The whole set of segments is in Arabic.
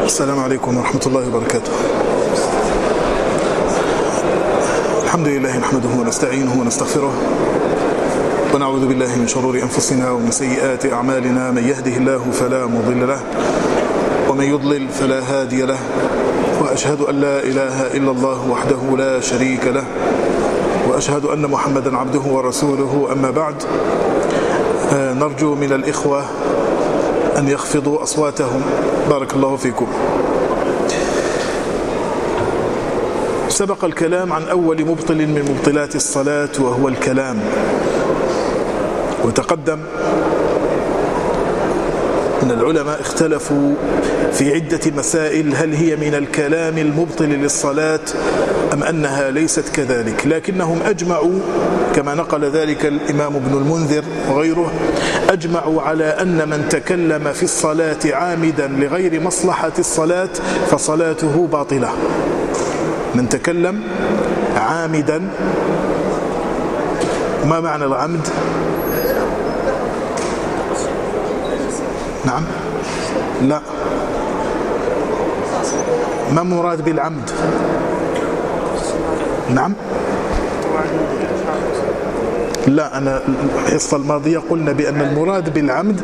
السلام عليكم ورحمة الله وبركاته. الحمد لله نحمده ونستعينه ونستغفره ونعوذ بالله من شرور أنفسنا ومن سيئات أعمالنا. من يهده الله فلا مضل له ومن يضلل فلا هادي له، وأشهد أن لا إله إلا الله وحده لا شريك له، وأشهد أن محمدا عبده ورسوله. أما بعد، نرجو من الإخوة أن يخفضوا أصواتهم بارك الله فيكم. سبق الكلام عن أول مبطل من مبطلات الصلاة وهو الكلام، وتقدم أن العلماء اختلفوا في عدة مسائل، هل هي من الكلام المبطل للصلاة أم أنها ليست كذلك، لكنهم أجمعوا كما نقل ذلك الإمام ابن المنذر وغيره، أجمعوا على أن من تكلم في الصلاة عامدا لغير مصلحة الصلاة فصلاته باطلة. من تكلم عامدا، ما معنى العمد؟ نعم، لا، ما مراد بالعمد؟ نعم، لا، أنا الحصة الماضية قلنا بأن المراد بالعمد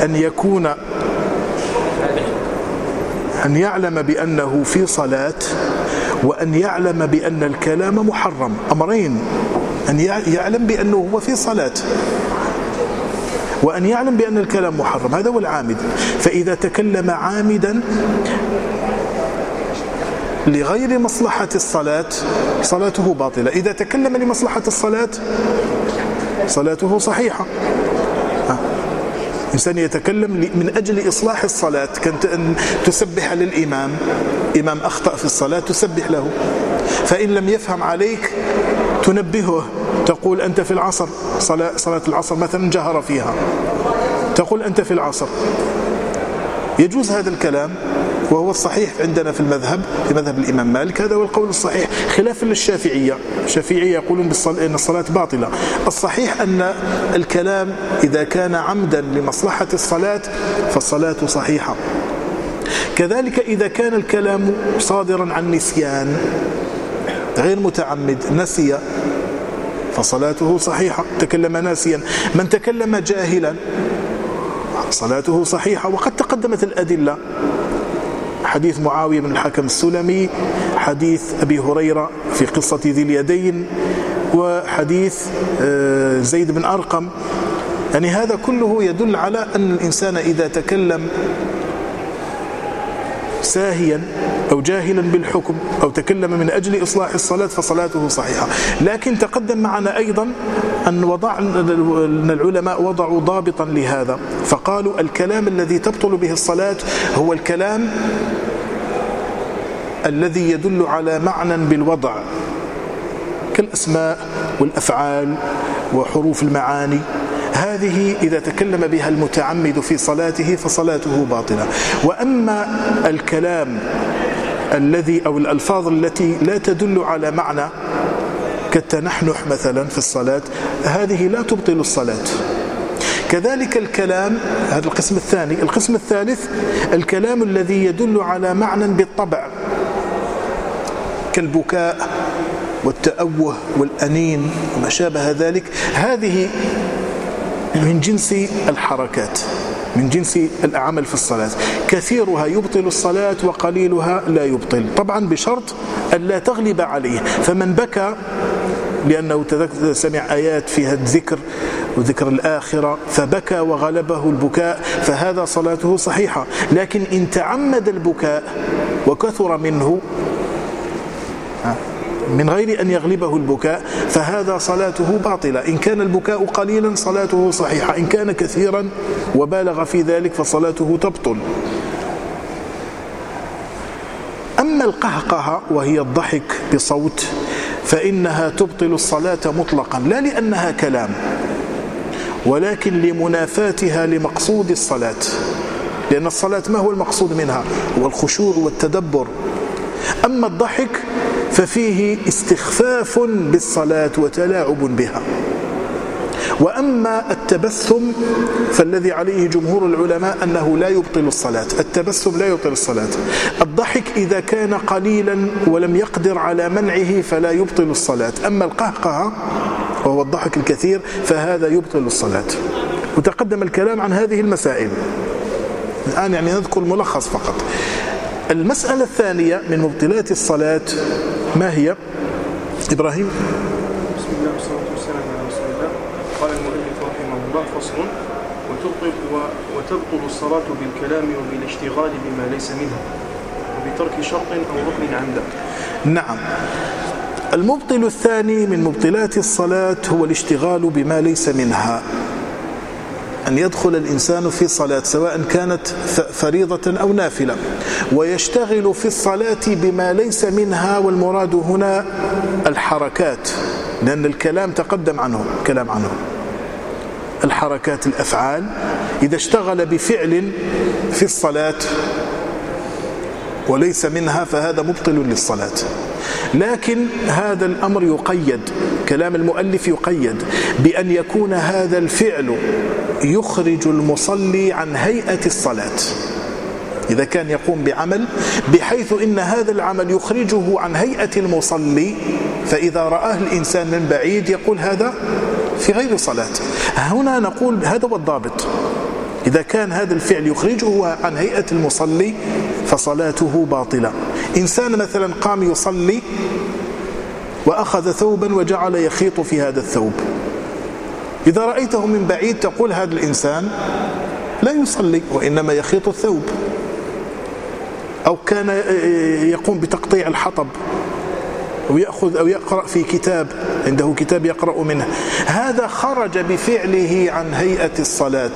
أن يعلم بأنه في صلاة، وأن يعلم بأن الكلام محرم، أمرين: أن يعلم بأنه هو في صلاة، وأن يعلم بأن الكلام محرم، هذا هو العامد. فإذا تكلم عامدا لغير مصلحة الصلاة صلاته باطلة. إذا تكلم لمصلحة الصلاة صلاته صحيحة. إنسان يتكلم من أجل إصلاح الصلاة، كنت أن تسبح للإمام، إمام أخطأ في الصلاة تسبح له، فإن لم يفهم عليك تنبهه، تقول أنت في العصر، صلاة العصر مثلا جهر فيها، تقول أنت في العصر. يجوز هذا الكلام، وهو الصحيح عندنا في المذهب، في مذهب الإمام مالك، هذا هو القول الصحيح، خلافا للشافعية. الشافعية يقولون أن الصلاة باطلة. الصحيح أن الكلام إذا كان عمدا لمصلحة الصلاة فالصلاة صحيحة. كذلك إذا كان الكلام صادرا عن نسيان غير متعمد، نسي، فصلاته صحيحة، تكلم ناسيا. من تكلم جاهلا صلاته صحيحة. وقد تقدمت الأدلة، حديث معاوية بن الحكم السلمي، حديث أبي هريرة في قصة ذي اليدين، وحديث زيد بن أرقم. يعني هذا كله يدل على أن الإنسان إذا تكلم ساهيا أو جاهلا بالحكم أو تكلم من أجل إصلاح الصلاة فصلاته صحيحة. لكن تقدم معنا أيضا أن العلماء وضعوا ضابطا لهذا، فقالوا الكلام الذي تبطل به الصلاة هو الكلام الذي يدل على معنى بالوضع، كالأسماء والأفعال وحروف المعاني. هذه إذا تكلم بها المتعمد في صلاته فصلاته باطلة. وأما الكلام أو الألفاظ التي لا تدل على معنى كالتنحنح مثلا في الصلاة، هذه لا تبطل الصلاة. كذلك الكلام، هذا القسم الثاني. القسم الثالث الكلام الذي يدل على معنى بالطبع، كالبكاء والتأوه والأنين وما شابه ذلك. هذه من جنس الحركات، من جنس الأعمال في الصلاة، كثيرها يبطل الصلاة وقليلها لا يبطل، طبعا بشرط أن لا تغلب عليه. فمن بكى لأنه سمع آيات فيها الذكر وذكر الآخرة فبكى وغلبه البكاء فهذا صلاته صحيحة. لكن إن تعمد البكاء وكثر منه من غير أن يغلبه البكاء فهذا صلاته باطلة. إن كان البكاء قليلا صلاته صحيحة، إن كان كثيرا وبالغ في ذلك فصلاته تبطل. أما القهقهة وهي الضحك بصوت فإنها تبطل الصلاة مطلقا، لا لأنها كلام، ولكن لمنافاتها لمقصود الصلاة، لأن الصلاة ما هو المقصود منها؟ هو الخشوع والتدبر. أما الضحك ففيه استخفاف بالصلاة وتلاعب بها. وأما التبسم فالذي عليه جمهور العلماء أنه لا يبطل الصلاة. التبسم لا يبطل الصلاة. الضحك إذا كان قليلا ولم يقدر على منعه فلا يبطل الصلاة. أما القهقه وهو الضحك الكثير فهذا يبطل الصلاة. وتقدم الكلام عن هذه المسائل، الآن يعني نذكر ملخص فقط. المسألة الثانية من مبطلات الصلاة ما هي؟ إبراهيم. بسم الله والصلاة والسلام على رسول الله. قال المؤلف رحمه الله: فصل: وتبطل الصلاة بالكلام وبالاشتغال بما ليس منها وبترك شرط أو ركن عمدا. نعم. المبطل الثاني من مبطلات الصلاة هو الاشتغال بما ليس منها، أن يدخل الإنسان في صلاة سواء كانت فريضة أو نافلة ويشتغل في الصلاة بما ليس منها، والمراد هنا الحركات، لأن الكلام تقدم عنه كلام عنه. الحركات، الأفعال، إذا اشتغل بفعل في الصلاة وليس منها فهذا مبطل للصلاة. لكن هذا الأمر يقيد، كلام المؤلف يقيد بأن يكون هذا الفعل يخرج المصلي عن هيئة الصلاة. إذا كان يقوم بعمل بحيث إن هذا العمل يخرجه عن هيئة المصلي، فإذا رآه الإنسان من بعيد يقول هذا في غير صلاة. هنا نقول هذا هو الضابط. إذا كان هذا الفعل يخرجه عن هيئة المصلي فصلاته باطلة. إنسان مثلا قام يصلي وأخذ ثوبا وجعل يخيط في هذا الثوب، إذا رأيته من بعيد تقول هذا الإنسان لا يصلي وإنما يخيط الثوب. أو كان يقوم بتقطيع الحطب ويأخذ أو يقرأ في كتاب، عنده كتاب يقرأ منه، هذا خرج بفعله عن هيئة الصلاة.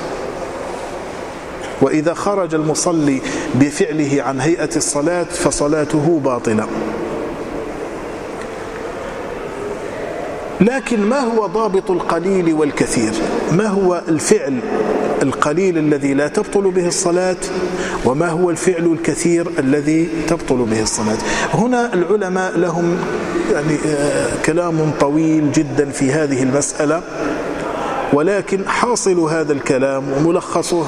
وإذا خرج المصلي بفعله عن هيئة الصلاة فصلاته باطلة. لكن ما هو ضابط القليل والكثير؟ ما هو الفعل القليل الذي لا تبطل به الصلاة، وما هو الفعل الكثير الذي تبطل به الصلاة؟ هنا العلماء لهم يعني كلام طويل جدا في هذه المسألة، ولكن حاصل هذا الكلام وملخصه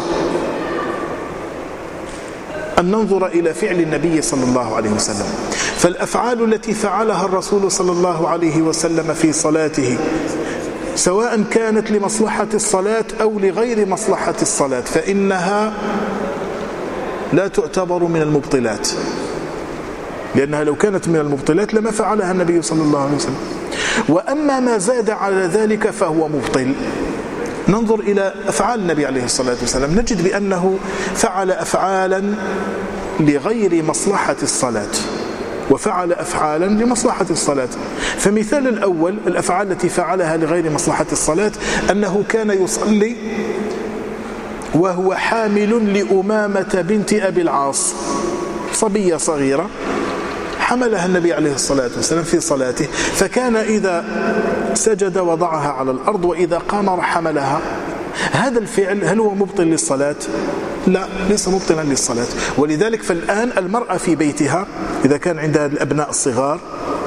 أن ننظر إلى فعل النبي صلى الله عليه وسلم. فالأفعال التي فعلها الرسول صلى الله عليه وسلم في صلاته سواء كانت لمصلحة الصلاة أو لغير مصلحة الصلاة فإنها لا تعتبر من المبطلات، لأنها لو كانت من المبطلات لما فعلها النبي صلى الله عليه وسلم. وأما ما زاد على ذلك فهو مبطل. ننظر إلى أفعال النبي عليه الصلاة والسلام نجد بأنه فعل أفعالا لغير مصلحة الصلاة وفعل أفعالا لمصلحة الصلاة. فمثال الأول الأفعال التي فعلها لغير مصلحة الصلاة أنه كان يصلي وهو حامل لأمامة بنت أبي العاص، صبية صغيرة حملها النبي عليه الصلاة والسلام في صلاته، فكان إذا سجد وضعها على الأرض وإذا قام حملها. هذا الفعل هل هو مبطل للصلاة؟ لا، ليس مبطلا للصلاة. ولذلك فالآن المرأة في بيتها إذا كان عندها الأبناء الصغار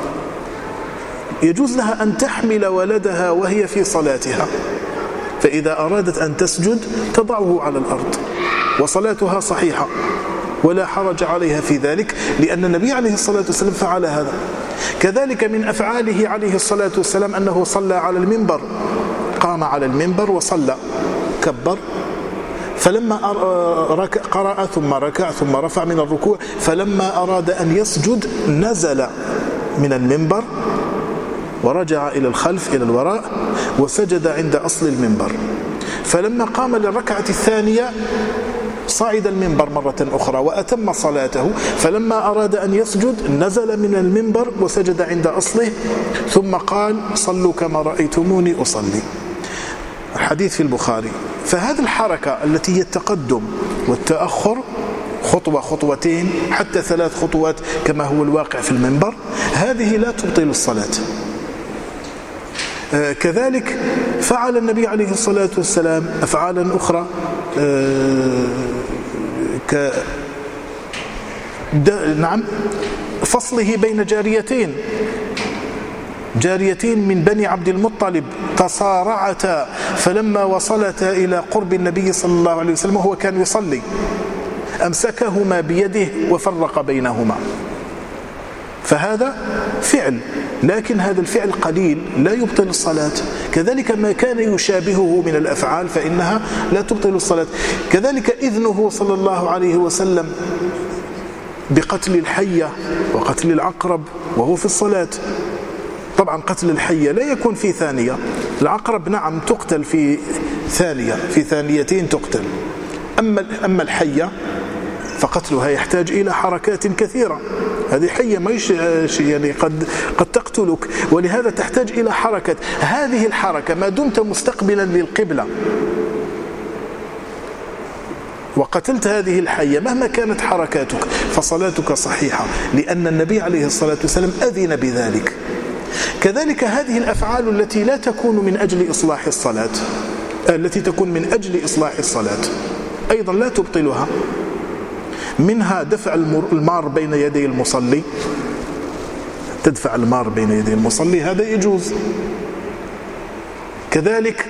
يجوز لها أن تحمل ولدها وهي في صلاتها، فإذا أرادت أن تسجد تضعه على الأرض وصلاتها صحيحة ولا حرج عليها في ذلك، لأن النبي عليه الصلاة والسلام فعل هذا. كذلك من أفعاله عليه الصلاة والسلام أنه صلى على المنبر، قام على المنبر وصلى، كبر، فلما قرأ ثم ركع ثم رفع من الركوع، فلما أراد أن يسجد نزل من المنبر ورجع إلى الخلف إلى الوراء وسجد عند أصل المنبر. فلما قام للركعة الثانية صعد المنبر مرة أخرى وأتم صلاته، فلما أراد أن يسجد نزل من المنبر وسجد عند أصله ثم قال صلوا كما رأيتموني أصلي. الحديث في البخاري. فهذه الحركة التي هي التقدم والتأخر، خطوة خطوتين حتى 3 خطوات كما هو الواقع في المنبر، هذه لا تبطل الصلاة. كذلك فعل النبي عليه الصلاة والسلام أفعالا أخرى نعم، فصله بين جاريتين، جاريتين من بني عبد المطلب تصارعتا، فلما وصلتا إلى قرب النبي صلى الله عليه وسلم وهو كان يصلي أمسكهما بيده وفرق بينهما. فهذا فعل، لكن هذا الفعل قليل لا يبطل الصلاة. كذلك ما كان يشابهه من الأفعال فإنها لا تبطل الصلاة. كذلك إذنه صلى الله عليه وسلم بقتل الحية وقتل العقرب وهو في الصلاة. طبعا قتل الحية لا يكون في ثانية، العقرب نعم تقتل في ثانية، في ثانيتين تقتل. أما الحية فقتلها يحتاج إلى حركات كثيرة. هذه حية ما يعني قد تقتلك، ولهذا تحتاج إلى حركة. هذه الحركة ما دمت مستقبلا للقبلة وقتلت هذه الحية مهما كانت حركاتك فصلاتك صحيحة، لأن النبي عليه الصلاة والسلام أذن بذلك. كذلك هذه الأفعال التي لا تكون من أجل إصلاح الصلاة، التي تكون من أجل إصلاح الصلاة أيضا لا تبطلها. منها دفع المار بين يدي المصلي، تدفع المار بين يدي المصلي هذا يجوز. كذلك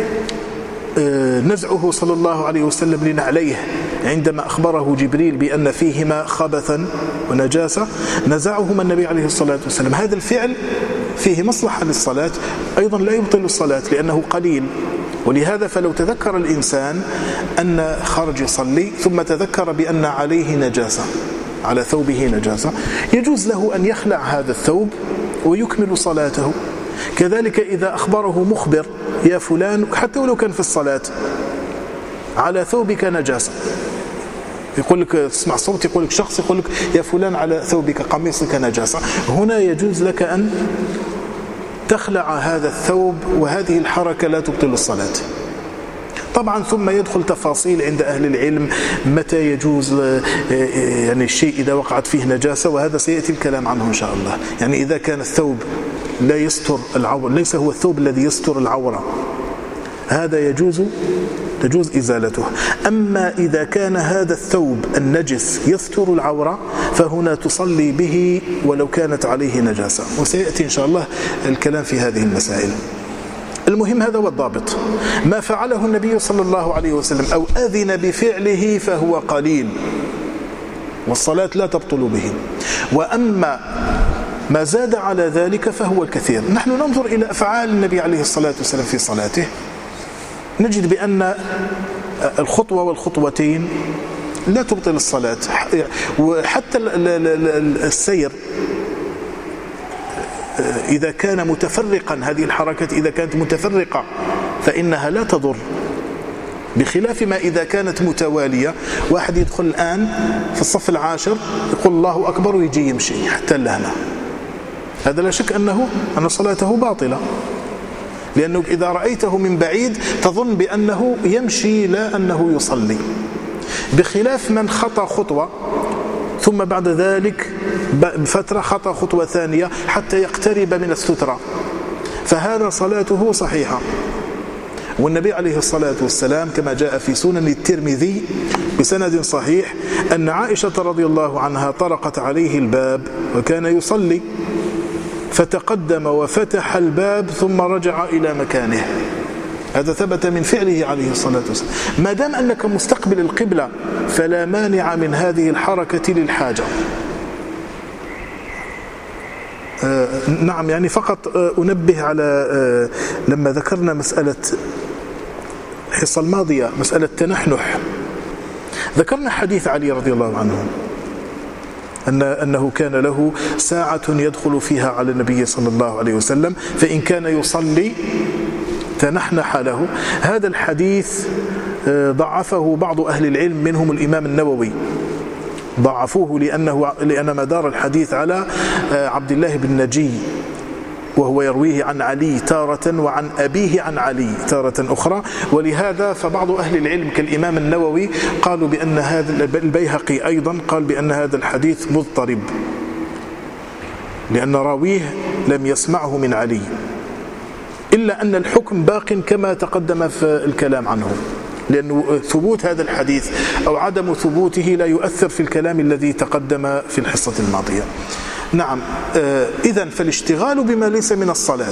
نزعه صلى الله عليه وسلم لنعليه عندما أخبره جبريل بأن فيهما خبثا ونجاسة، نزعهما النبي عليه الصلاة والسلام. هذا الفعل فيه مصلحة للصلاة أيضا لا يبطل الصلاة لأنه قليل. ولهذا فلو تذكر الإنسان أن خرج يصلي ثم تذكر بأن عليه نجاسة، على ثوبه نجاسة، يجوز له أن يخلع هذا الثوب ويكمل صلاته. كذلك إذا أخبره مخبر يا فلان، حتى ولو كان في الصلاة، على ثوبك نجاسة، يقول لك تسمع صوت، يقول لك شخص يقول لك يا فلان على ثوبك قميصك نجاسة، هنا يجوز لك أن تخلع هذا الثوب، وهذه الحركة لا تبطل الصلاة. طبعا ثم يدخل تفاصيل عند أهل العلم متى يجوز يعني الشيء إذا وقعت فيه نجاسة، وهذا سيأتي الكلام عنه إن شاء الله. يعني إذا كان الثوب لا يستر العورة، ليس هو الثوب الذي يستر العورة، هذا تجوز إزالته. أما إذا كان هذا الثوب النجس يستر العورة فهنا تصلي به ولو كانت عليه نجاسة، وسيأتي إن شاء الله الكلام في هذه المسائل. المهم هذا هو الضابط، ما فعله النبي صلى الله عليه وسلم أو أذن بفعله فهو قليل والصلاة لا تبطل به، وأما ما زاد على ذلك فهو الكثير. نحن ننظر إلى أفعال النبي عليه الصلاة والسلام في صلاته، نجد بأن الخطوة والخطوتين لا تبطل الصلاة، وحتى السير إذا كان متفرقا، هذه الحركة إذا كانت متفرقة فإنها لا تضر، بخلاف ما إذا كانت متوالية. واحد يدخل الآن في الصف العاشر يقول الله أكبر ويجي يمشي حتى لهنا، هذا لا شك أن صلاته باطلة، لأنه إذا رأيته من بعيد تظن بأنه يمشي لا أنه يصلي، بخلاف من خطأ خطوة ثم بعد ذلك بفترة خطأ خطوة ثانية حتى يقترب من السترة، فهذا صلاته صحيحة. والنبي عليه الصلاة والسلام كما جاء في سنن الترمذي بسند صحيح أن عائشة رضي الله عنها طرقت عليه الباب وكان يصلي، فتقدم وفتح الباب ثم رجع إلى مكانه. هذا ثبت من فعله عليه الصلاة والسلام. ما دام أنك مستقبل القبلة فلا مانع من هذه الحركة للحاجة. نعم، يعني فقط أنبه على لما ذكرنا مسألة الحصة الماضية مسألة تنحنح، ذكرنا حديث علي رضي الله عنه أنه كان له ساعة يدخل فيها على النبي صلى الله عليه وسلم، فإن كان يصلي تنحنح له. هذا الحديث ضعفه بعض أهل العلم منهم الإمام النووي، ضعفوه لأن مدار الحديث على عبد الله بن نجي، وهو يرويه عن علي تارة وعن أبيه عن علي تارة أخرى، ولهذا فبعض أهل العلم كالإمام النووي قالوا بأن هذا، البيهقي أيضا قال بأن هذا الحديث مضطرب لأن راويه لم يسمعه من علي، إلا أن الحكم باق كما تقدم في الكلام عنه، لأن ثبوت هذا الحديث أو عدم ثبوته لا يؤثر في الكلام الذي تقدم في الحصة الماضية. نعم. إذن فالاشتغال بما ليس من الصلاة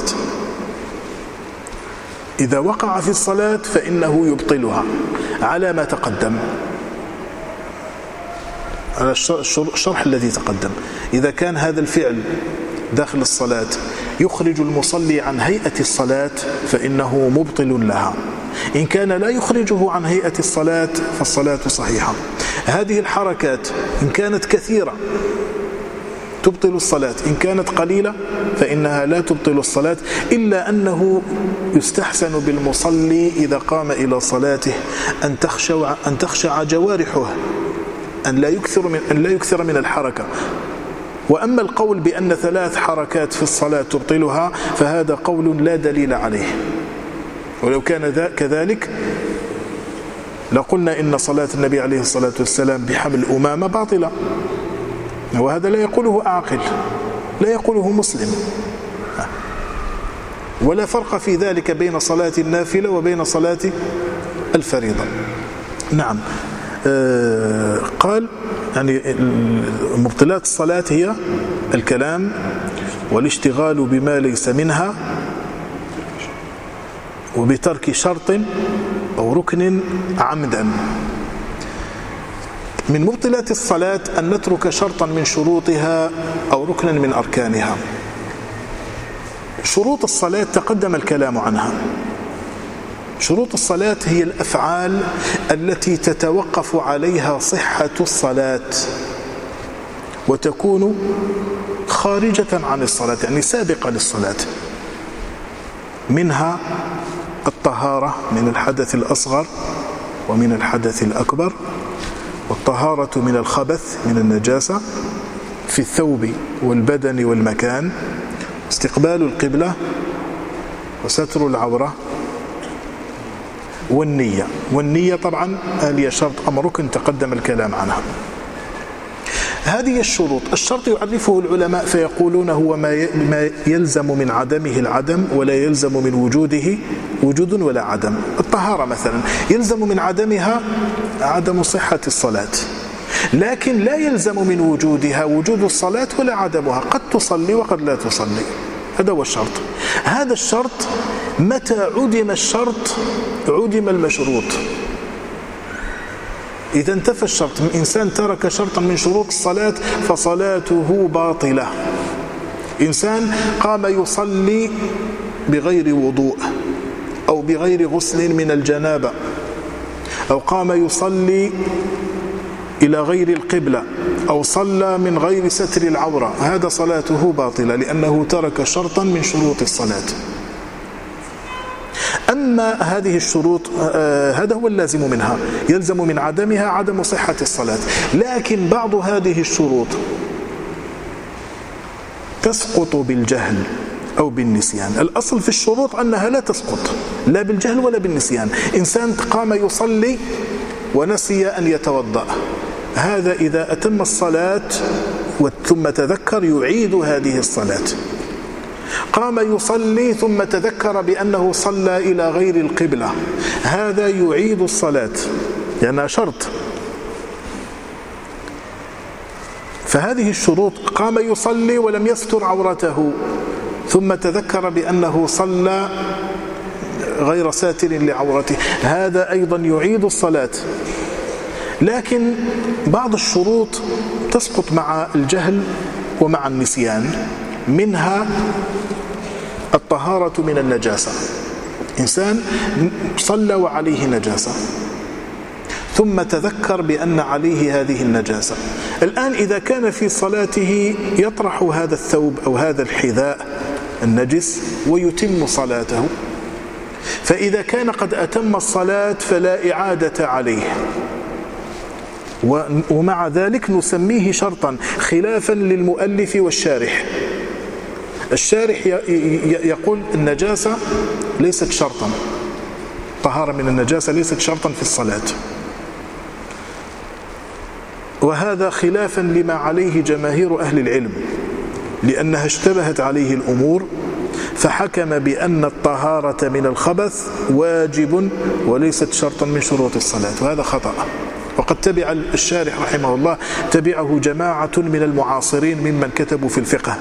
إذا وقع في الصلاة فإنه يبطلها على ما تقدم، على الشرح الذي تقدم. إذا كان هذا الفعل داخل الصلاة يخرج المصلي عن هيئة الصلاة فإنه مبطل لها. إن كان لا يخرجه عن هيئة الصلاة فالصلاة صحيحة. هذه الحركات إن كانت كثيرة تبطل الصلاة، إن كانت قليلة فإنها لا تبطل الصلاة، إلا أنه يستحسن بالمصلي إذا قام إلى صلاته أن تخشع جوارحه، أن لا يكثر من الحركة. وأما القول بأن 3 حركات في الصلاة تبطلها فهذا قول لا دليل عليه، ولو كان كذلك لقلنا إن صلاة النبي عليه الصلاة والسلام بحمل أمامة باطلة، وهذا لا يقوله عاقل، لا يقوله مسلم. ولا فرق في ذلك بين صلاة النافلة وبين صلاة الفريضة. نعم. قال يعني مبطلات الصلاة هي الكلام والاشتغال بما ليس منها وبترك شرط أو ركن عمدا. من مبطلات الصلاة أن نترك شرطا من شروطها أو ركنا من أركانها. شروط الصلاة تقدم الكلام عنها. شروط الصلاة هي الأفعال التي تتوقف عليها صحة الصلاة وتكون خارجة عن الصلاة، يعني سابقة للصلاة. منها الطهارة من الحدث الأصغر ومن الحدث الأكبر، والطهارة من الخبث من النجاسة في الثوب والبدن والمكان، استقبال القبلة وستر العورة، والنية طبعا هي شرط أم ركن تقدم الكلام عنها. هذه الشروط، الشرط يعرفه العلماء فيقولون هو ما يلزم من عدمه العدم ولا يلزم من وجوده وجود ولا عدم. الطهارة مثلا يلزم من عدمها عدم صحة الصلاة، لكن لا يلزم من وجودها وجود الصلاة ولا عدمها، قد تصلي وقد لا تصلي. هذا هو الشرط. هذا الشرط متى عدم الشرط عدم المشروط. إذا انتفى الشرط، إنسان ترك شرطا من شروط الصلاة فصلاته باطلة. إنسان قام يصلي بغير وضوء أو بغير غسل من الجنابة، أو قام يصلي إلى غير القبلة، أو صلى من غير ستر العورة، هذا صلاته باطلة لأنه ترك شرطا من شروط الصلاة. أما هذه الشروط هذا هو اللازم منها، يلزم من عدمها عدم صحة الصلاة. لكن بعض هذه الشروط تسقط بالجهل أو بالنسيان. الأصل في الشروط أنها لا تسقط لا بالجهل ولا بالنسيان. إنسان قام يصلي ونسي أن يتوضأ، هذا إذا أتم الصلاة ثم تذكر يعيد هذه الصلاة. قام يصلي ثم تذكر بأنه صلى إلى غير القبلة، هذا يعيد الصلاة لأنها شرط. فهذه الشروط، قام يصلي ولم يستر عورته ثم تذكر بأنه صلى غير ساتر لعورته، هذا أيضا يعيد الصلاة. لكن بعض الشروط تسقط مع الجهل ومع النسيان، منها الطهارة من النجاسة. إنسان صلى وعليه نجاسة ثم تذكر بأن عليه هذه النجاسة. الآن إذا كان في صلاته يطرح هذا الثوب أو هذا الحذاء النجس ويتم صلاته، فإذا كان قد أتم الصلاة فلا إعادة عليه، ومع ذلك نسميه شرطا خلافا للمؤلف والشارح. الشارح يقول النجاسة ليست شرطا، طهارة من النجاسة ليست شرطا في الصلاة، وهذا خلافا لما عليه جماهير أهل العلم، لأنها اشتبهت عليه الأمور فحكم بأن الطهارة من الخبث واجب وليست شرطا من شروط الصلاة، وهذا خطأ. وقد تبع الشارح رحمه الله تبعه جماعة من المعاصرين ممن كتبوا في الفقه،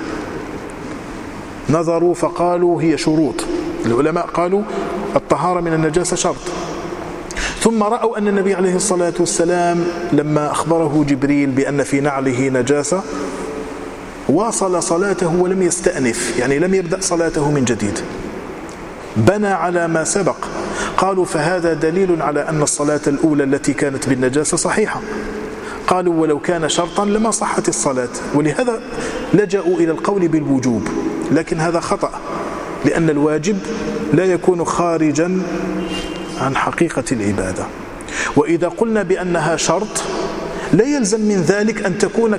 نظروا فقالوا هي شروط. العلماء قالوا الطهارة من النجاسة شرط، ثم رأوا أن النبي عليه الصلاة والسلام لما أخبره جبريل بأن في نعله نجاسة واصل صلاته ولم يستأنف، يعني لم يبدأ صلاته من جديد، بنى على ما سبق. قالوا فهذا دليل على أن الصلاة الأولى التي كانت بالنجاسة صحيحة. قالوا ولو كان شرطا لما صحت الصلاة، ولهذا لجأوا إلى القول بالوجوب، لكن هذا خطأ، لأن الواجب لا يكون خارجا عن حقيقة العبادة. وإذا قلنا بأنها شرط لا يلزم من ذلك أن تكون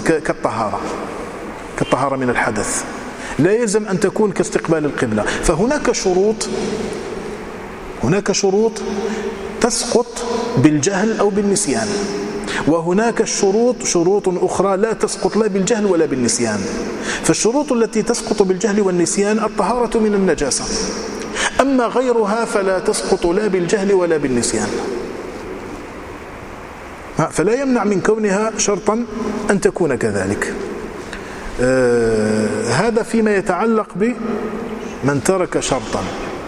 كالطهارة من الحدث، لا يلزم أن تكون كاستقبال القبلة. فهناك شروط تسقط بالجهل أو بالنسيان، وهناك شروط أخرى لا تسقط لا بالجهل ولا بالنسيان. فالشروط التي تسقط بالجهل والنسيان الطهارة من النجاسة، أما غيرها فلا تسقط لا بالجهل ولا بالنسيان، فلا يمنع من كونها شرطا أن تكون كذلك. هذا فيما يتعلق بمن ترك شرطا.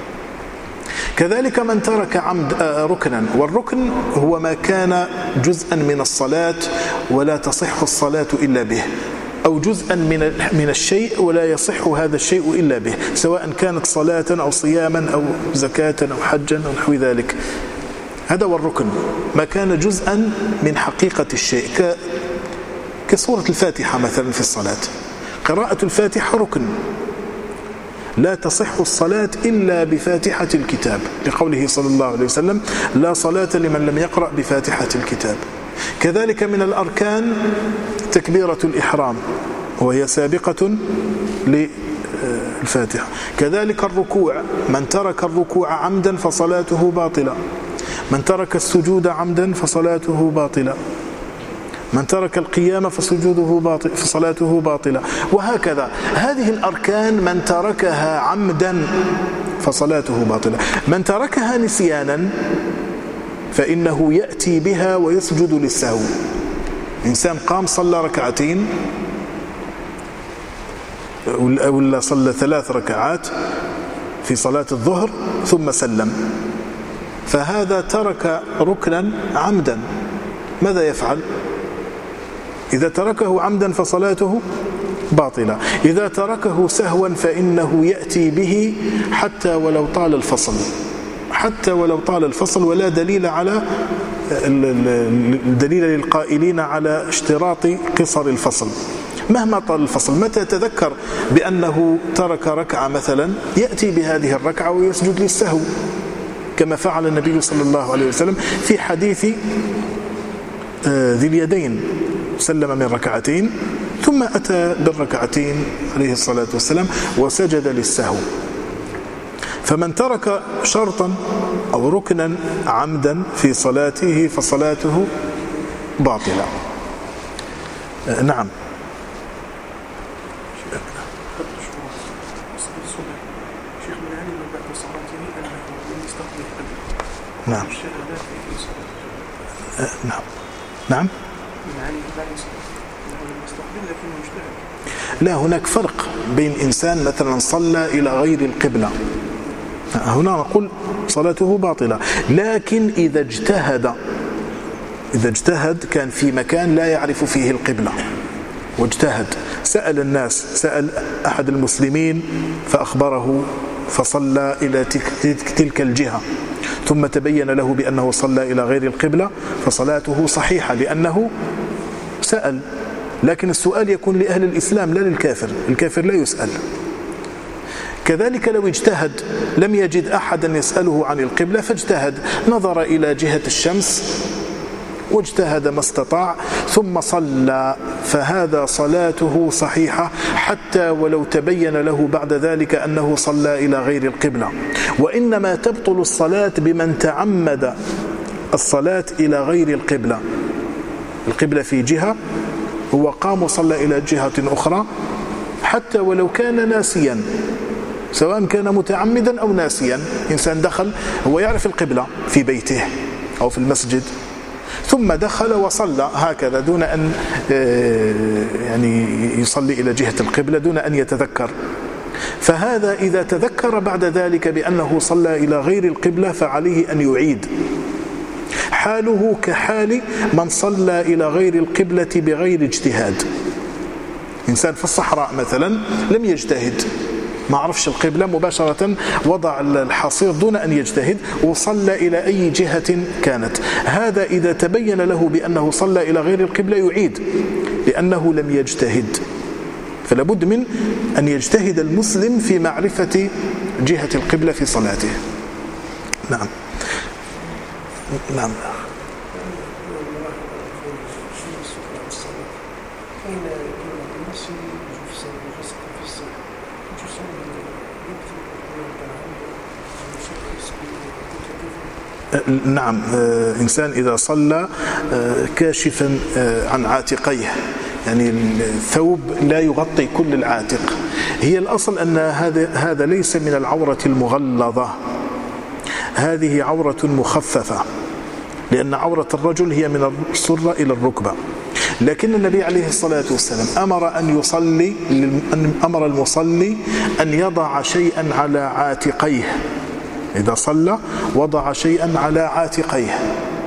كذلك من ترك ركنا، والركن هو ما كان جزءا من الصلاة ولا تصح الصلاة إلا به، أو جزءا من الشيء ولا يصح هذا الشيء إلا به، سواء كانت صلاة أو صياما أو زكاة أو حجا أو نحو ذلك. هذا هو الركن، ما كان جزءا من حقيقة الشيء، كسورة الفاتحة مثلا في الصلاة. قراءة الفاتحة ركن، لا تصح الصلاة إلا بفاتحة الكتاب، لقوله صلى الله عليه وسلم لا صلاة لمن لم يقرأ بفاتحة الكتاب. كذلك من الأركان تكبيرة الإحرام، وهي سابقة للفاتحة. كذلك الركوع، من ترك الركوع عمدا فصلاته باطلة، من ترك السجود عمدا فصلاته باطلة، من ترك القيام فصلاته باطلة، وهكذا. هذه الأركان من تركها عمدا فصلاته باطلة. من تركها نسيانا فإنه يأتي بها ويسجد للسهو. إنسان قام صلى ركعتين ولا صلى 3 ركعات في صلاة الظهر ثم سلم، فهذا ترك ركنا عمدا، ماذا يفعل؟ إذا تركه عمدا فصلاته باطلة. إذا تركه سهوا فإنه يأتي به حتى ولو طال الفصل، ولا دليل للقائلين على اشتراط قصر الفصل مهما طال الفصل. متى تذكر بأنه ترك ركعة مثلا يأتي بهذه الركعة ويسجد للسهو، كما فعل النبي صلى الله عليه وسلم في حديث ذي اليدين، سلم من ركعتين ثم أتى بالركعتين عليه الصلاة والسلام وسجد للسهو. فمن ترك شرطا أو ركنا عمدا في صلاته فصلاته باطلة. نعم. نعم. نعم. لا، هناك فرق بين إنسان مثلا صلى إلى غير القبلة، هنا نقول صلاته باطلة، لكن إذا اجتهد كان في مكان لا يعرف فيه القبلة واجتهد، سأل الناس، سأل أحد المسلمين فأخبره فصلى إلى تلك الجهة، ثم تبين له بأنه صلى إلى غير القبلة فصلاته صحيحة لأنه سأل. لكن السؤال يكون لأهل الإسلام لا للكافر، الكافر لا يسأل. كذلك لو اجتهد لم يجد أحدا يسأله عن القبلة فاجتهد، نظر إلى جهة الشمس واجتهد ما استطاع ثم صلى، فهذا صلاته صحيحة حتى ولو تبين له بعد ذلك أنه صلى إلى غير القبلة. وإنما تبطل الصلاة بمن تعمد الصلاة إلى غير القبلة، القبلة في جهة هو قام وصلى إلى جهة أخرى حتى ولو كان ناسيا، سواء كان متعمدا أو ناسيا. إنسان دخل هو يعرف القبلة في بيته أو في المسجد ثم دخل وصلى هكذا دون أن يعني يصلي إلى جهة القبلة دون أن يتذكر. فهذا إذا تذكر بعد ذلك بأنه صلى إلى غير القبلة فعليه أن يعيد. حاله كحال من صلى إلى غير القبلة بغير اجتهاد. إنسان في الصحراء مثلا لم يجتهد، ما عرفش القبلة، مباشرة وضع الحصير دون أن يجتهد وصلى إلى أي جهة كانت. هذا إذا تبين له بأنه صلى إلى غير القبلة يعيد لأنه لم يجتهد. فلا بد من أن يجتهد المسلم في معرفة جهة القبلة في صلاته. نعم نعم. نعم، إنسان إذا صلى كاشفا عن عاتقيه، يعني الثوب لا يغطي كل العاتق. هي الأصل أن هذا ليس من العورة المغلظة، هذه عورة مخففة، لأن عورة الرجل هي من السرة إلى الركبة. لكن النبي عليه الصلاة والسلام أمر المصلي أن يضع شيئا على عاتقيه. إذا صلى وضع شيئا على عاتقيه.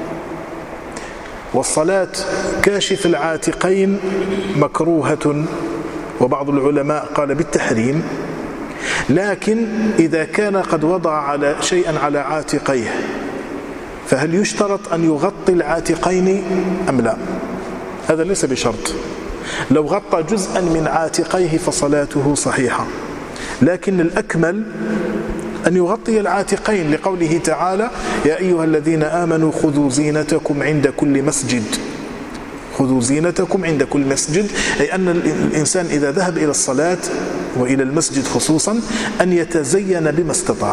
والصلاة كاشف العاتقين مكروهة، وبعض العلماء قال بالتحريم. لكن إذا كان قد وضع شيئا على عاتقيه فهل يشترط أن يغطي العاتقين أم لا؟ هذا ليس بشرط. لو غطى جزءا من عاتقيه فصلاته صحيحة، لكن الأكمل أن يغطي العاتقين، لقوله تعالى: يا أيها الذين آمنوا خذوا زينتكم عند كل مسجد. خذوا زينتكم عند كل مسجد، أي أن الإنسان إذا ذهب إلى الصلاة وإلى المسجد خصوصا أن يتزين بما استطاع.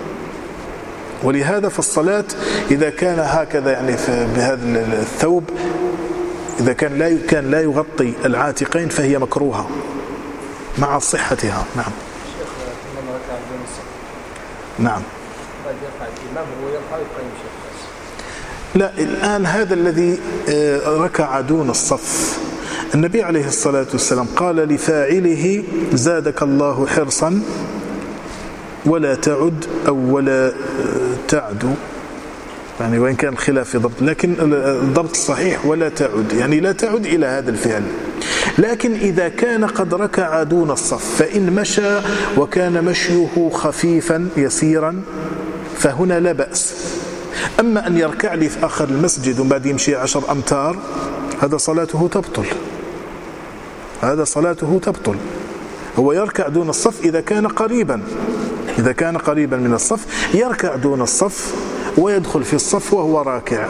ولهذا فالصلاة إذا كان هكذا يعني بهذا الثوب، إذا كان لا يغطي العاتقين فهي مكروهة مع صحتها. نعم نعم. لا، الآن هذا الذي ركع دون الصف، النبي عليه الصلاة والسلام قال لفاعله: زادك الله حرصا ولا تعد أو ولا تعد، يعني وإن كان الخلاف في ضبط، لكن الضبط الصحيح ولا تعد، يعني لا تعد إلى هذا الفعل. لكن إذا كان قد ركع دون الصف فإن مشى وكان مشيه خفيفا يسيرا فهنا لا بأس. أما أن يركع لي في آخر المسجد وبعد يمشي 10 أمتار، هذا صلاته تبطل، هذا صلاته تبطل. هو يركع دون الصف إذا كان قريبا، إذا كان قريبا من الصف يركع دون الصف ويدخل في الصف وهو راكع.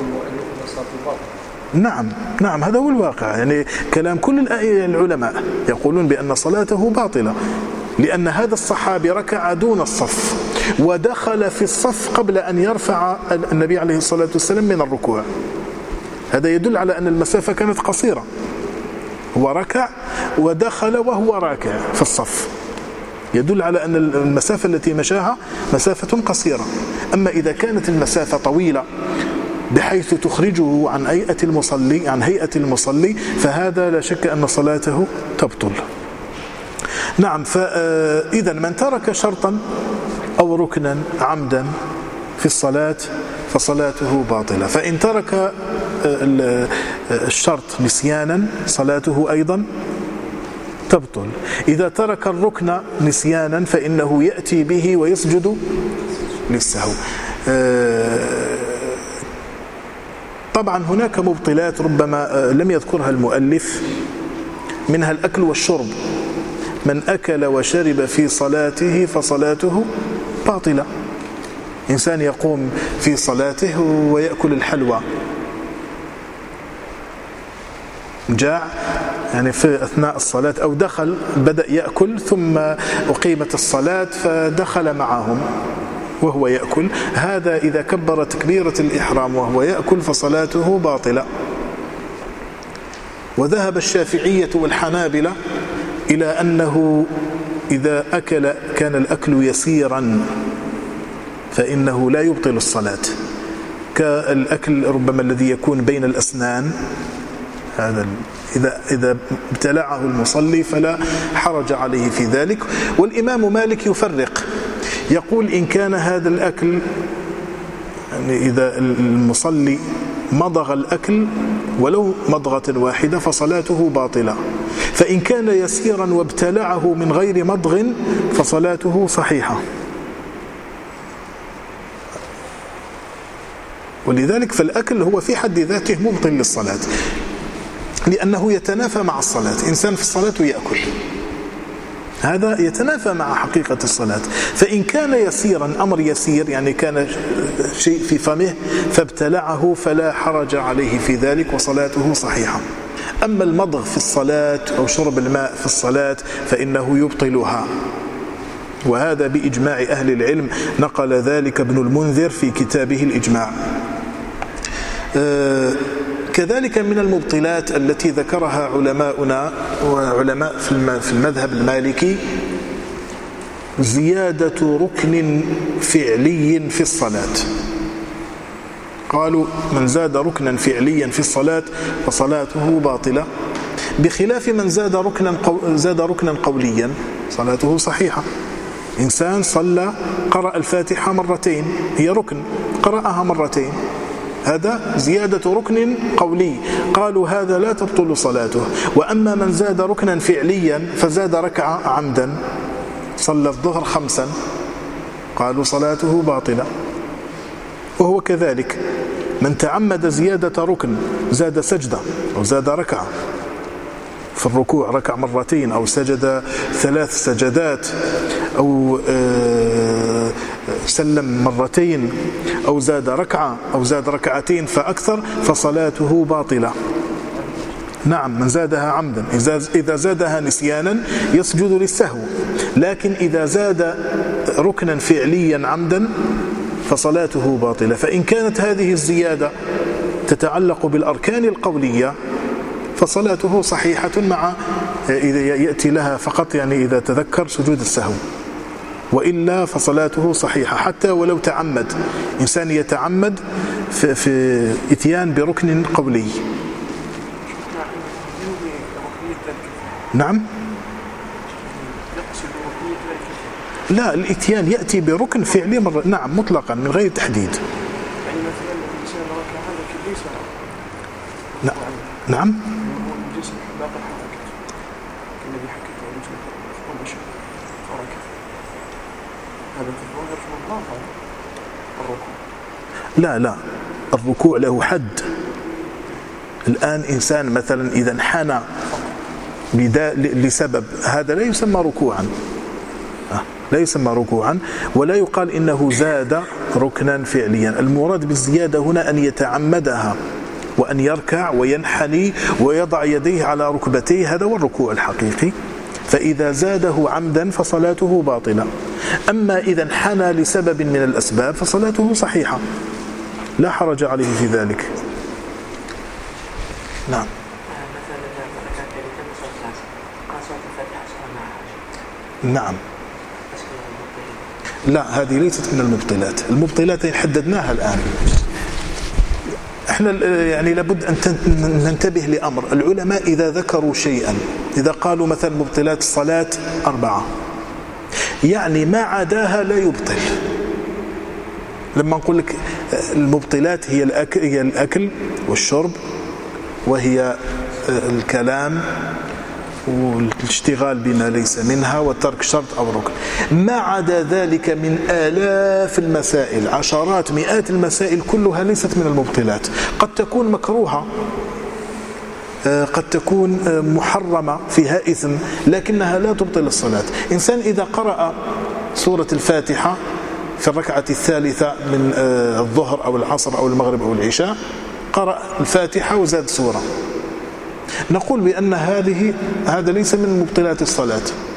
نعم نعم، هذا هو الواقع. يعني كلام كل العلماء يقولون بأن صلاته باطلة، لأن هذا الصحابي ركع دون الصف ودخل في الصف قبل أن يرفع النبي عليه الصلاة والسلام من الركوع. هذا يدل على أن المسافة كانت قصيرة، هو ركع ودخل وهو راكع في الصف، يدل على أن المسافة التي مشاها مسافة قصيرة. أما إذا كانت المسافة طويلة بحيث تخرجه عن هيئة المصلي فهذا لا شك أن صلاته تبطل. نعم. فإذا من ترك شرطا أو ركنا عمدا في الصلاة فصلاته باطلة. فإن ترك الشرط نسيانا صلاته أيضا تبطل. إذا ترك الركن نسيانا فإنه يأتي به ويسجد للسهو. طبعا هناك مبطلات ربما لم يذكرها المؤلف، منها الأكل والشرب. من أكل وشرب في صلاته فصلاته باطلة. إنسان يقوم في صلاته ويأكل الحلوى، جاع يعني في أثناء الصلاة، أو دخل بدأ يأكل ثم أقيمت الصلاة فدخل معهم وهو يأكل، هذا إذا كبر تكبيرة الإحرام وهو يأكل فصلاته باطلة. وذهب الشافعية والحنابلة إلى أنه إذا أكل كان الأكل يسيرا فإنه لا يبطل الصلاة، كالأكل ربما الذي يكون بين الأسنان، هذا إذا ابتلعه المصلي فلا حرج عليه في ذلك. والإمام مالك يفرق، يقول إن كان هذا الأكل يعني إذا المصلي مضغ الأكل ولو مضغة واحدة فصلاته باطلة، فإن كان يسيرا وابتلعه من غير مضغ فصلاته صحيحة. ولذلك فالأكل هو في حد ذاته مبطل للصلاة، لأنه يتنافى مع الصلاة. إنسان في الصلاة يأكل، هذا يتنافى مع حقيقة الصلاة. فإن كان يسيرا، أمر يسير يعني كان شيء في فمه فابتلعه فلا حرج عليه في ذلك وصلاته صحيحة. أما المضغ في الصلاة أو شرب الماء في الصلاة فإنه يبطلها، وهذا بإجماع أهل العلم، نقل ذلك ابن المنذر في كتابه الإجماع. كذلك من المبطلات التي ذكرها علماؤنا وعلماء في المذهب المالكي زيادة ركن فعلي في الصلاة. قالوا من زاد ركنا فعليا في الصلاة فصلاته باطلة، بخلاف من زاد ركنا قوليا صلاته صحيحة. إنسان صلى قرأ الفاتحة مرتين، هي ركن قرأها مرتين، هذا زيادة ركن قولي، قالوا هذا لا تبطل صلاته. وأما من زاد ركنا فعليا فزاد ركعة عمدا، صلى الظهر 5، قالوا صلاته باطلة. وهو كذلك من تعمد زيادة ركن، زاد سجدة أو زاد ركعة في الركوع، ركع مرتين أو سجد 3 سجدات أو سلم مرتين أو زاد ركعة أو زاد ركعتين فأكثر فصلاته باطلة. نعم، من زادها عمدا. إذا زادها نسيانا يسجد للسهو، لكن إذا زاد ركنا فعليا عمدا فصلاته باطلة. فإن كانت هذه الزيادة تتعلق بالأركان القولية فصلاته صحيحة مع إذا يأتي لها فقط يعني إذا تذكر سجود السهو، وإلا فصلاته صحيحة حتى ولو تعمد. إنسان يتعمد في إتيان بركن قولي. نعم، لا، الإتيان يأتي بركن فعلي مرة، نعم مطلقا من غير تحديد. نعم، لا، الركوع له حد. الآن إنسان مثلا إذا انحنى لسبب، هذا لا يسمى ركوعا، لا يسمى ركوعا، ولا يقال إنه زاد ركنا فعليا. المراد بالزيادة هنا أن يتعمدها وأن يركع وينحني ويضع يديه على ركبتيه، هذا هو الركوع الحقيقي. فإذا زاده عمدا فصلاته باطلة. أما إذا انحنى لسبب من الأسباب فصلاته صحيحة، لا حرج عليه في ذلك. نعم. نعم، لا، هذه ليست من المبطلات. المبطلات حددناها الآن. احنا يعني لابد أن ننتبه لأمر. العلماء إذا ذكروا شيئا، إذا قالوا مثلا مبطلات الصلاة 4، يعني ما عداها لا يبطل. لما نقول لك المبطلات هي الأكل والشرب، وهي الكلام والاشتغال بما ليس منها وترك شرط أو ركن، ما عدا ذلك من آلاف المسائل، عشرات مئات المسائل كلها ليست من المبطلات. قد تكون مكروهة، قد تكون محرمة فيها إثم، لكنها لا تبطل الصلاة. إنسان إذا قرأ سورة الفاتحة في الركعة الثالثة من الظهر أو العصر أو المغرب أو العشاء، قرأ الفاتحة وزاد سورة، نقول بأن هذا ليس من مبطلات الصلاة،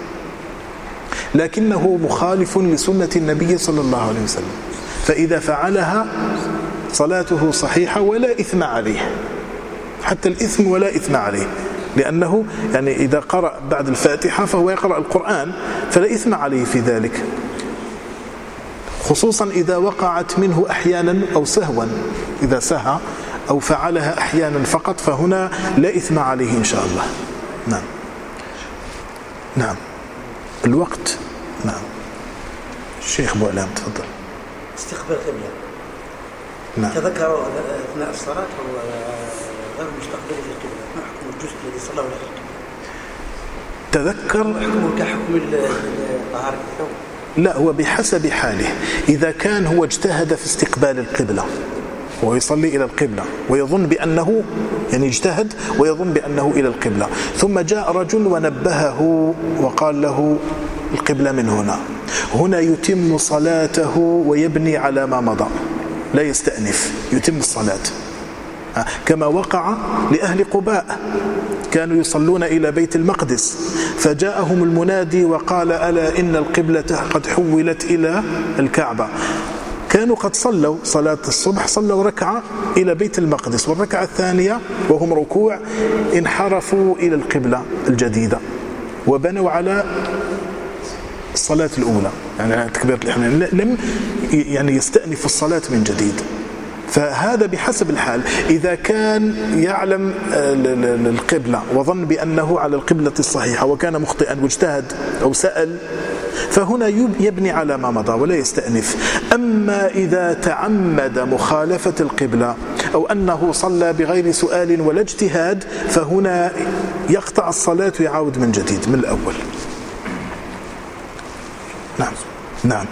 لكنه مخالف لسنة النبي صلى الله عليه وسلم، فإذا فعلها صلاته صحيحة ولا إثم عليه، حتى الإثم ولا إثم عليه، لأنه يعني إذا قرأ بعد الفاتحة فهو يقرأ القرآن فلا إثم عليه في ذلك، خصوصا إذا وقعت منه أحيانا أو سهوا، إذا سهى أو فعلها أحيانا فقط فهنا لا إثم عليه إن شاء الله. نعم نعم الوقت. نعم الشيخ أبو علام تفضل. استقبال القبلة. نعم. تذكروا أثناء الصلاة هو غير مستقبل القبلة، ما حكم الجزء الذي صلاه إلى القبلة؟ تذكر حكمه كحكم طهارة الثوب؟ لا، هو بحسب حاله. إذا كان هو اجتهد في استقبال القبلة ويصلي إلى القبلة ويظن بأنه يعني اجتهد ويظن بأنه إلى القبلة، ثم جاء رجل ونبهه وقال له القبلة من هنا يتم صلاته ويبني على ما مضى، لا يستأنف، يتم الصلاة كما وقع لأهل قباء، كانوا يصلون إلى بيت المقدس فجاءهم المنادي وقال ألا إن القبلة قد حولت إلى الكعبة. كانوا قد صلوا صلاة الصبح، صلوا ركعة إلى بيت المقدس، والركعة الثانية وهم ركوع انحرفوا إلى القبلة الجديدة وبنوا على الصلاة الأولى، يعني تكبيرة الإحرام، لم يعني يستأنف الصلاة من جديد. فهذا بحسب الحال. إذا كان يعلم القبلة وظن بأنه على القبلة الصحيحة وكان مخطئا واجتهد أو سأل، فهنا يبني على ما مضى ولا يستأنف. أما إذا تعمد مخالفة القبلة أو أنه صلى بغير سؤال ولا اجتهاد، فهنا يقطع الصلاة ويعود من جديد من الأول. نعم نعم.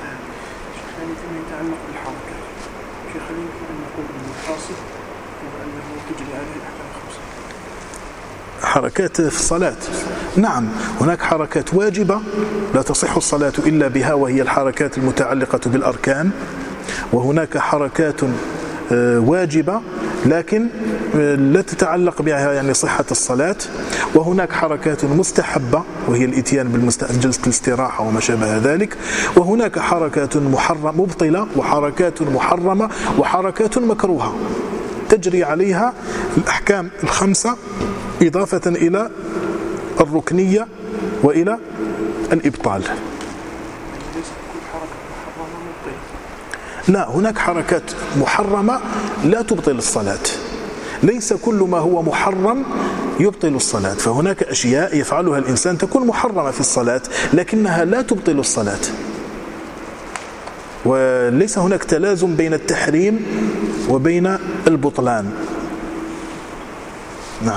حركات في الصلاة، نعم هناك حركات واجبة لا تصح الصلاة إلا بها وهي الحركات المتعلقة بالأركان، وهناك حركات واجبة لكن لا تتعلق بها يعني صحة الصلاة، وهناك حركات مستحبة وهي الاتيان بالجلسة الاستراحة وما شابه ذلك، وهناك حركات مبطلة وحركات محرمة وحركات مكروهة تجري عليها الأحكام الخمسة إضافة إلى الركنية وإلى الإبطال. لا، هناك حركات محرمة لا تبطل الصلاة، ليس كل ما هو محرم يبطل الصلاة، فهناك أشياء يفعلها الإنسان تكون محرمة في الصلاة لكنها لا تبطل الصلاة، وليس هناك تلازم بين التحريم وبين البطلان. نعم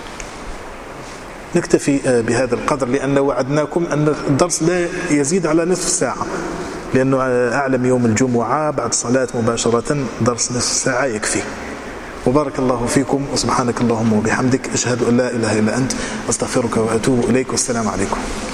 نكتفي بهذا القدر لأن وعدناكم أن الدرس لا يزيد على نصف ساعة، لأنه أعلم يوم الجمعة بعد صلاة مباشرة درس نصف ساعة يكفي. وبارك الله فيكم وسبحانك اللهم وبحمدك، أشهد أن لا إله إلا أنت، أستغفرك وأتوب إليك، والسلام عليكم.